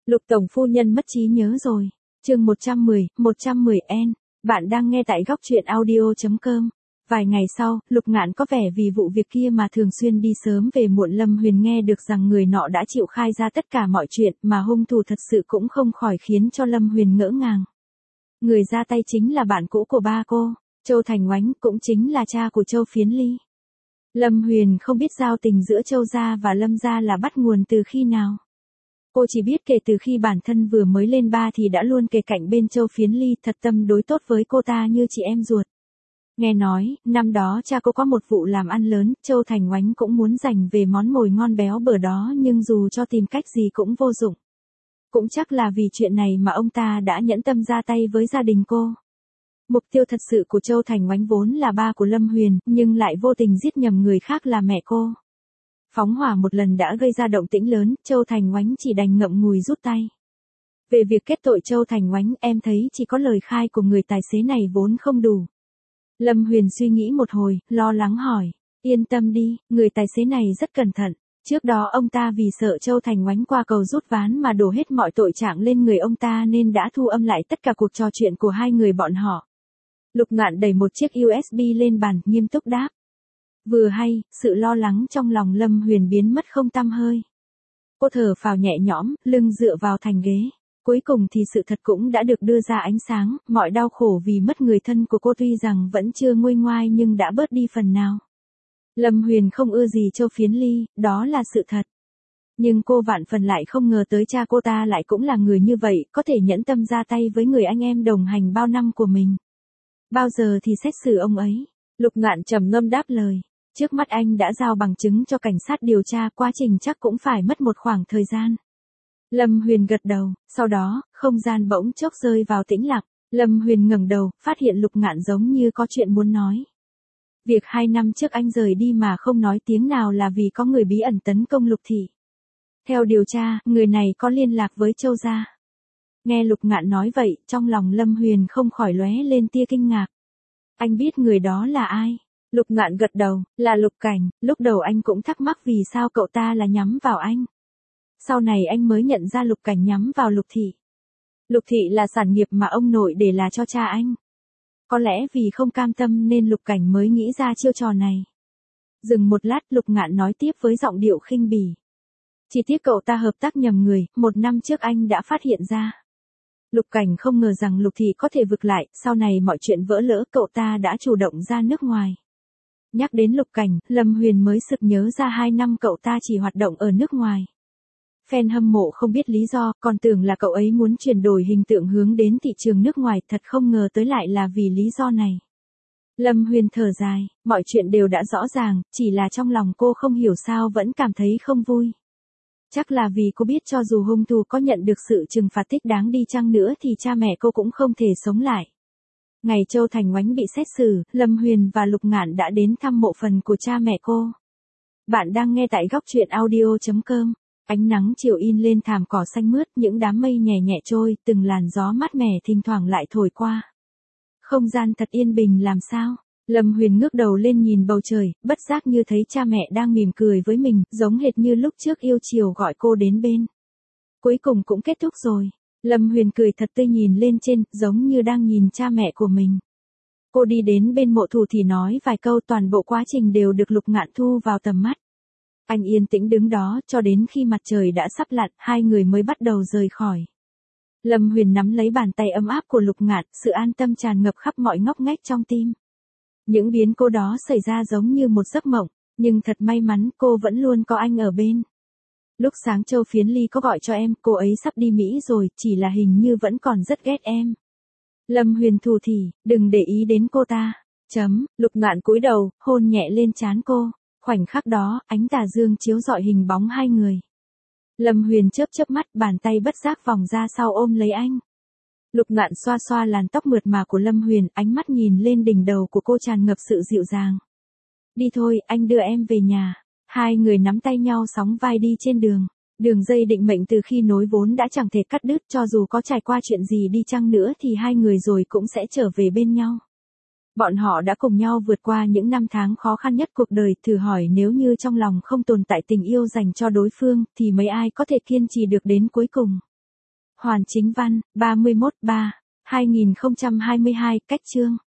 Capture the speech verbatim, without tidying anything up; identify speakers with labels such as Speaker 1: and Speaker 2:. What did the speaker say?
Speaker 1: Lục tổng phu nhân mất trí nhớ rồi. Chương một trăm mười, một trăm mười N. Bạn đang nghe tại góc truyện audio chấm com. Vài ngày sau, Lục Ngạn có vẻ vì vụ việc kia mà thường xuyên đi sớm về muộn. Lâm Huyền nghe được rằng người nọ đã chịu khai ra tất cả mọi chuyện mà hung thủ thật sự cũng không khỏi khiến cho Lâm Huyền ngỡ ngàng. Người ra tay chính là bạn cũ của ba cô, Châu Thành Oánh, cũng chính là cha của Châu Phiến Ly. Lâm Huyền không biết giao tình giữa Châu gia và Lâm gia là bắt nguồn từ khi nào. Cô chỉ biết kể từ khi bản thân vừa mới lên ba thì đã luôn kề cạnh bên Châu Phiến Ly, thật tâm đối tốt với cô ta như chị em ruột. Nghe nói, năm đó cha cô có một vụ làm ăn lớn, Châu Thành Oánh cũng muốn giành về món mồi ngon béo bở đó, nhưng dù cho tìm cách gì cũng vô dụng. Cũng chắc là vì chuyện này mà ông ta đã nhẫn tâm ra tay với gia đình cô. Mục tiêu thật sự của Châu Thành Oánh vốn là ba của Lâm Huyền, nhưng lại vô tình giết nhầm người khác là mẹ cô. Phóng hỏa một lần đã gây ra động tĩnh lớn, Châu Thành Oánh chỉ đành ngậm ngùi rút tay. Về việc kết tội Châu Thành Oánh, em thấy chỉ có lời khai của người tài xế này vốn không đủ. Lâm Huyền suy nghĩ một hồi, lo lắng hỏi, yên tâm đi, người tài xế này rất cẩn thận. Trước đó ông ta vì sợ Châu Thành Oánh qua cầu rút ván mà đổ hết mọi tội trạng lên người ông ta nên đã thu âm lại tất cả cuộc trò chuyện của hai người bọn họ. Lục Ngạn đẩy một chiếc u ét bê lên bàn, nghiêm túc đáp. Vừa hay, sự lo lắng trong lòng Lâm Huyền biến mất không tăm hơi. Cô thở phào nhẹ nhõm, lưng dựa vào thành ghế. Cuối cùng thì sự thật cũng đã được đưa ra ánh sáng, mọi đau khổ vì mất người thân của cô tuy rằng vẫn chưa nguôi ngoai nhưng đã bớt đi phần nào. Lâm Huyền không ưa gì Châu Phiến Ly, đó là sự thật. Nhưng cô vạn phần lại không ngờ tới cha cô ta lại cũng là người như vậy, có thể nhẫn tâm ra tay với người anh em đồng hành bao năm của mình. Bao giờ thì xét xử ông ấy? Lục Ngạn trầm ngâm đáp lời. Trước mắt anh đã giao bằng chứng cho cảnh sát điều tra, quá trình chắc cũng phải mất một khoảng thời gian. Lâm Huyền gật đầu, sau đó, không gian bỗng chốc rơi vào tĩnh lặng. Lâm Huyền ngẩng đầu, phát hiện Lục Ngạn giống như có chuyện muốn nói. Việc hai năm trước anh rời đi mà không nói tiếng nào là vì có người bí ẩn tấn công Lục thị. Theo điều tra, người này có liên lạc với Châu gia. Nghe Lục Ngạn nói vậy, trong lòng Lâm Huyền không khỏi lóe lên tia kinh ngạc. Anh biết người đó là ai? Lục Ngạn gật đầu, là Lục Cảnh. Lúc đầu anh cũng thắc mắc vì sao cậu ta là nhắm vào anh. Sau này anh mới nhận ra Lục Cảnh nhắm vào Lục thị. Lục thị là sản nghiệp mà ông nội để là cho cha anh. Có lẽ vì không cam tâm nên Lục Cảnh mới nghĩ ra chiêu trò này. Dừng một lát, Lục Ngạn nói tiếp với giọng điệu khinh bỉ. Chỉ tiếc cậu ta hợp tác nhầm người, một năm trước anh đã phát hiện ra. Lục Cảnh không ngờ rằng Lục thị có thể vực lại, sau này mọi chuyện vỡ lỡ cậu ta đã chủ động ra nước ngoài. Nhắc đến Lục Cảnh, Lâm Huyền mới sực nhớ ra hai năm cậu ta chỉ hoạt động ở nước ngoài. Fan hâm mộ không biết lý do, còn tưởng là cậu ấy muốn chuyển đổi hình tượng hướng đến thị trường nước ngoài, thật không ngờ tới lại là vì lý do này. Lâm Huyền thở dài, mọi chuyện đều đã rõ ràng, chỉ là trong lòng cô không hiểu sao vẫn cảm thấy không vui. Chắc là vì cô biết cho dù hung thủ có nhận được sự trừng phạt thích đáng đi chăng nữa thì cha mẹ cô cũng không thể sống lại. Ngày Châu Thành Oánh bị xét xử, Lâm Huyền và Lục Ngạn đã đến thăm mộ phần của cha mẹ cô. Bạn đang nghe tại góc truyện audio chấm com. Ánh nắng chiều in lên thảm cỏ xanh mướt, những đám mây nhẹ nhẹ trôi, từng làn gió mát mẻ thỉnh thoảng lại thổi qua. Không gian thật yên bình làm sao? Lâm Huyền ngước đầu lên nhìn bầu trời, bất giác như thấy cha mẹ đang mỉm cười với mình, giống hệt như lúc trước yêu chiều gọi cô đến bên. Cuối cùng cũng kết thúc rồi. Lâm Huyền cười thật tươi nhìn lên trên, giống như đang nhìn cha mẹ của mình. Cô đi đến bên mộ thủ thì nói vài câu, toàn bộ quá trình đều được Lục Ngạn thu vào tầm mắt. Anh yên tĩnh đứng đó cho đến khi mặt trời đã sắp lặn, hai người mới bắt đầu rời khỏi. Lâm Huyền nắm lấy bàn tay ấm áp của Lục Ngạn, sự an tâm tràn ngập khắp mọi ngóc ngách trong tim. Những biến cố đó xảy ra giống như một giấc mộng, nhưng thật may mắn cô vẫn luôn có anh ở bên. Lúc sáng Châu Phiến Ly có gọi cho em, cô ấy sắp đi Mỹ rồi, chỉ là hình như vẫn còn rất ghét em. Lâm Huyền thù thỉ, đừng để ý đến cô ta. Chấm, Lục Ngạn cúi đầu, hôn nhẹ lên trán cô. Khoảnh khắc đó, ánh tà dương chiếu rọi hình bóng hai người. Lâm Huyền chớp chớp mắt, bàn tay bất giác vòng ra sau ôm lấy anh. Lục Ngạn xoa xoa làn tóc mượt mà của Lâm Huyền, ánh mắt nhìn lên đỉnh đầu của cô tràn ngập sự dịu dàng. Đi thôi, anh đưa em về nhà. Hai người nắm tay nhau sóng vai đi trên đường. Đường dây định mệnh từ khi nối vốn đã chẳng thể cắt đứt, cho dù có trải qua chuyện gì đi chăng nữa thì hai người rồi cũng sẽ trở về bên nhau. Bọn họ đã cùng nhau vượt qua những năm tháng khó khăn nhất cuộc đời, thử hỏi nếu như trong lòng không tồn tại tình yêu dành cho đối phương, thì mấy ai có thể kiên trì được đến cuối cùng. Hoàn Chính Văn, ba mươi mốt ba hai nghìn không trăm hai mươi hai, cách chương.